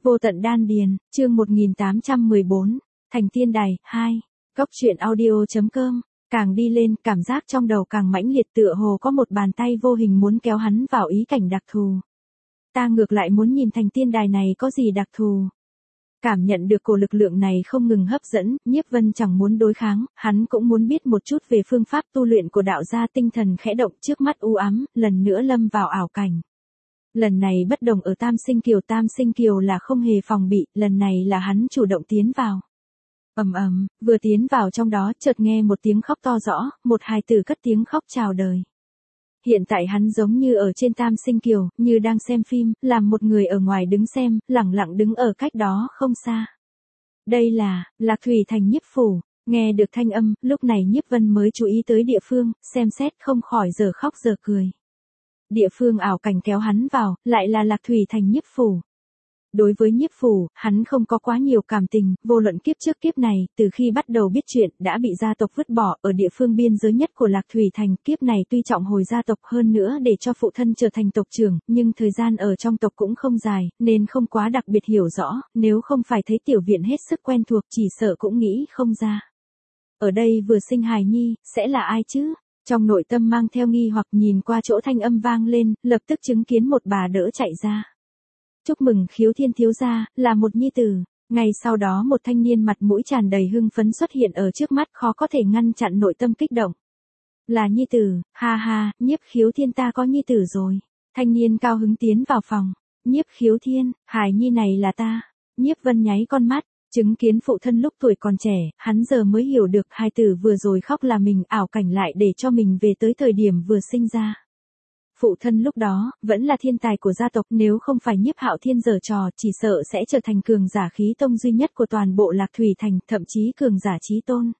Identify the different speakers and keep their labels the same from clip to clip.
Speaker 1: Vô tận đan điền, chương 1814, Thành Tiên Đài, 2. Góc truyện audio.com. Càng đi lên, cảm giác trong đầu càng mãnh liệt tựa hồ có một bàn tay vô hình muốn kéo hắn vào ý cảnh đặc thù. Ta ngược lại muốn nhìn Thành Tiên Đài này có gì đặc thù. Cảm nhận được cổ lực lượng này không ngừng hấp dẫn, Nhiếp Vân chẳng muốn đối kháng, hắn cũng muốn biết một chút về phương pháp tu luyện của đạo gia. Tinh thần khẽ động, trước mắt u ám, lần nữa lâm vào ảo cảnh. Lần này bất đồng ở Tam Sinh Kiều là không hề phòng bị, lần này là hắn chủ động tiến vào. Vừa tiến vào trong đó, chợt nghe một tiếng khóc to rõ, một hài tử cất tiếng khóc chào đời. Hiện tại hắn giống như ở trên Tam Sinh Kiều, như đang xem phim, làm một người ở ngoài đứng xem, lẳng lặng đứng ở cách đó không xa. Đây là Lạc Thủy Thành Nhiếp phủ. Nghe được thanh âm, lúc này Nhiếp Vân mới chú ý tới địa phương, xem xét không khỏi giờ khóc giờ cười. Địa phương ảo cảnh kéo hắn vào, lại là Lạc Thủy Thành Nhiếp phủ. Đối với Nhiếp phủ, hắn không có quá nhiều cảm tình, vô luận kiếp trước kiếp này, từ khi bắt đầu biết chuyện, đã bị gia tộc vứt bỏ ở địa phương biên giới nhất của Lạc Thủy Thành. Kiếp này tuy trọng hồi gia tộc hơn nữa để cho phụ thân trở thành tộc trưởng, nhưng thời gian ở trong tộc cũng không dài, nên không quá đặc biệt hiểu rõ, nếu không phải thấy tiểu viện hết sức quen thuộc chỉ sợ cũng nghĩ không ra. Ở đây vừa sinh hài nhi, sẽ là ai chứ? Trong nội tâm mang theo nghi hoặc nhìn qua chỗ thanh âm vang lên, lập tức chứng kiến một bà đỡ chạy ra. Chúc mừng Khiếu Thiên thiếu gia, là một nhi tử. Ngay sau đó một thanh niên mặt mũi tràn đầy hưng phấn xuất hiện ở trước mắt, khó có thể ngăn chặn nội tâm kích động. Là nhi tử, ha ha, Nhiếp Khiếu Thiên ta có nhi tử rồi. Thanh niên cao hứng tiến vào phòng. Nhiếp Khiếu Thiên, hài nhi này là ta. Nhiếp Vân nháy con mắt. Chứng kiến phụ thân lúc tuổi còn trẻ, hắn giờ mới hiểu được hài tử vừa rồi khóc là mình, ảo cảnh lại để cho mình về tới thời điểm vừa sinh ra. Phụ thân lúc đó, vẫn là thiên tài của gia tộc, nếu không phải Nhiếp Hạo Thiên giở trò, chỉ sợ sẽ trở thành cường giả khí tông duy nhất của toàn bộ Lạc Thủy Thành, thậm chí cường giả chí tôn.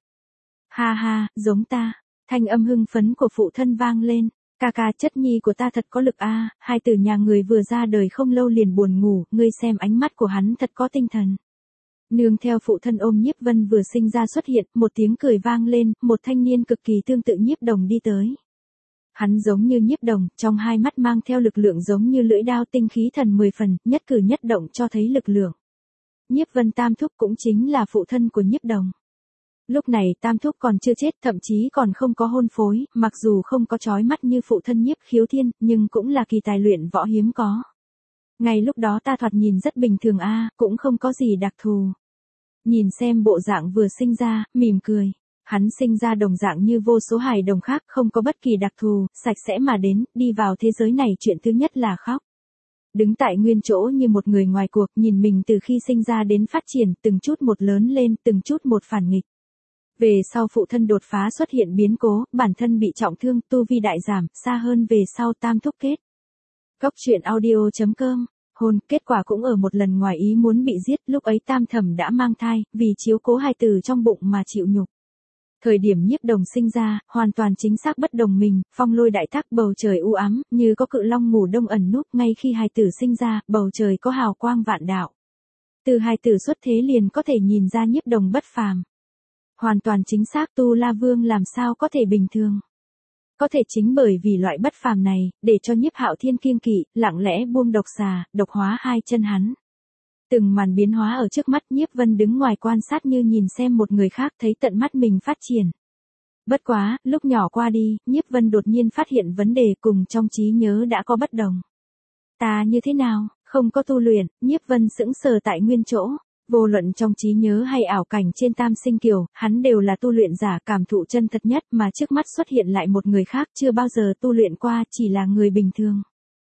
Speaker 1: Ha ha, giống ta. Thanh âm hưng phấn của phụ thân vang lên. Ca ca, chất nhi của ta thật có lực a, hai tử nhà người vừa ra đời không lâu liền buồn ngủ, ngươi xem ánh mắt của hắn thật có tinh thần. Nương theo phụ thân ôm Nhiếp Vân vừa sinh ra xuất hiện, một tiếng cười vang lên, một thanh niên cực kỳ tương tự Nhiếp Đồng đi tới. Hắn giống như Nhiếp Đồng, trong hai mắt mang theo lực lượng giống như lưỡi đao, tinh khí thần 10 phần, nhất cử nhất động cho thấy lực lượng. Nhiếp Vân Tam Thúc cũng chính là phụ thân của Nhiếp Đồng. Lúc này Tam Thúc còn chưa chết, thậm chí còn không có hôn phối, mặc dù không có chói mắt như phụ thân Nhiếp Khiếu Thiên, nhưng cũng là kỳ tài luyện võ hiếm có. Ngay lúc đó ta thoạt nhìn rất bình thường a, cũng không có gì đặc thù. Nhìn xem bộ dạng vừa sinh ra, mỉm cười. Hắn sinh ra đồng dạng như vô số hài đồng khác, không có bất kỳ đặc thù, sạch sẽ mà đến, đi vào thế giới này chuyện thứ nhất là khóc. Đứng tại nguyên chỗ như một người ngoài cuộc, nhìn mình từ khi sinh ra đến phát triển, từng chút một lớn lên, từng chút một phản nghịch. Về sau phụ thân đột phá xuất hiện biến cố, bản thân bị trọng thương, tu vi đại giảm, xa hơn về sau Tam Thúc kết. Góc truyện audio.com. Hôn, kết quả cũng ở một lần ngoài ý muốn bị giết, lúc ấy Tam Thẩm đã mang thai, vì chiếu cố hài tử trong bụng mà chịu nhục. Thời điểm Nhiếp Đồng sinh ra, hoàn toàn chính xác bất đồng mình, phong lôi đại thác, bầu trời u ám, như có cự long ngủ đông ẩn núp. Ngay khi hài tử sinh ra, bầu trời có hào quang vạn đạo. Từ hài tử xuất thế liền có thể nhìn ra Nhiếp Đồng bất phàm. Hoàn toàn chính xác, Tu La Vương làm sao có thể bình thường. Có thể chính bởi vì loại bất phàm này, để cho Nhiếp Hạo Thiên kiêng kỵ, lặng lẽ buông độc xà, độc hóa hai chân hắn. Từng màn biến hóa ở trước mắt, Nhiếp Vân đứng ngoài quan sát như nhìn xem một người khác, thấy tận mắt mình phát triển. Bất quá, lúc nhỏ qua đi, Nhiếp Vân đột nhiên phát hiện vấn đề, cùng trong trí nhớ đã có bất đồng. Ta như thế nào, không có tu luyện? Nhiếp Vân sững sờ tại nguyên chỗ. Vô luận trong trí nhớ hay ảo cảnh trên Tam Sinh Kiều, hắn đều là tu luyện giả, cảm thụ chân thật nhất, mà trước mắt xuất hiện lại một người khác chưa bao giờ tu luyện qua, chỉ là người bình thường.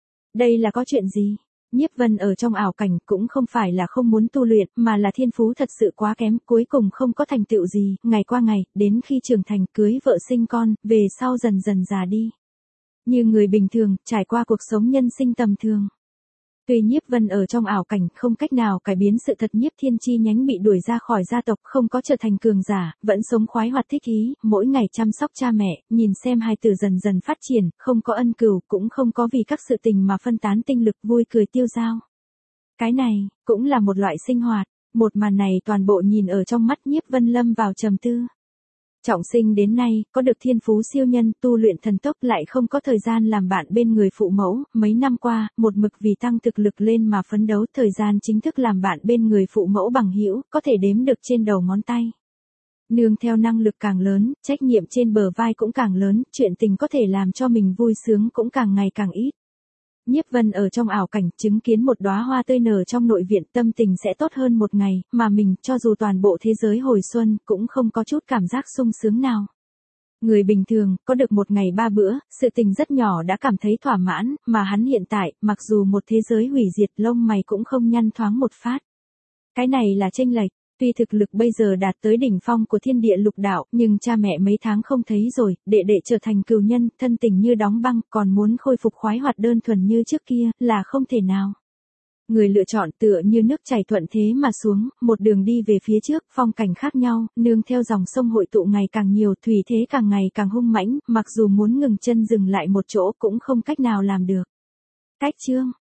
Speaker 1: Đây là có chuyện gì? Nhiếp Vân ở trong ảo cảnh cũng không phải là không muốn tu luyện, mà là thiên phú thật sự quá kém, cuối cùng không có thành tựu gì, ngày qua ngày, đến khi trưởng thành, cưới vợ sinh con, về sau dần dần già đi. Như người bình thường, trải qua cuộc sống nhân sinh tầm thường. Tuy Nhiếp Vân ở trong ảo cảnh không cách nào cải biến sự thật, Nhiếp Thiên chi nhánh bị đuổi ra khỏi gia tộc, không có trở thành cường giả, vẫn sống khoái hoạt thích ý, mỗi ngày chăm sóc cha mẹ, nhìn xem hài tử dần dần phát triển, không có ân cừu, cũng không có vì các sự tình mà phân tán tinh lực, vui cười tiêu dao. Cái này, cũng là một loại sinh hoạt. Một màn này toàn bộ nhìn ở trong mắt Nhiếp Vân lâm vào trầm tư. Trọng sinh đến nay, có được thiên phú siêu nhân, tu luyện thần tốc lại không có thời gian làm bạn bên người phụ mẫu, mấy năm qua, một mực vì tăng thực lực lên mà phấn đấu, thời gian chính thức làm bạn bên người phụ mẫu bằng hữu, có thể đếm được trên đầu ngón tay. Nương theo năng lực càng lớn, trách nhiệm trên bờ vai cũng càng lớn, chuyện tình có thể làm cho mình vui sướng cũng càng ngày càng ít. Nhiếp Vân ở trong ảo cảnh chứng kiến một đóa hoa tươi nở trong nội viện, tâm tình sẽ tốt hơn một ngày, mà mình, cho dù toàn bộ thế giới hồi xuân, cũng không có chút cảm giác sung sướng nào. Người bình thường, có được một ngày 3 bữa, sự tình rất nhỏ đã cảm thấy thỏa mãn, mà hắn hiện tại, mặc dù một thế giới hủy diệt, lông mày cũng không nhăn thoáng một phát. Cái này là chênh lệch. Tuy thực lực bây giờ đạt tới đỉnh phong của thiên địa lục đạo, nhưng cha mẹ mấy tháng không thấy rồi, đệ đệ trở thành cừu nhân, thân tình như đóng băng, còn muốn khôi phục khoái hoạt đơn thuần như trước kia, là không thể nào. Người lựa chọn tựa như nước chảy thuận thế mà xuống, một đường đi về phía trước, phong cảnh khác nhau, nương theo dòng sông hội tụ ngày càng nhiều, thủy thế càng ngày càng hung mãnh, mặc dù muốn ngừng chân dừng lại một chỗ cũng không cách nào làm được. Cách chương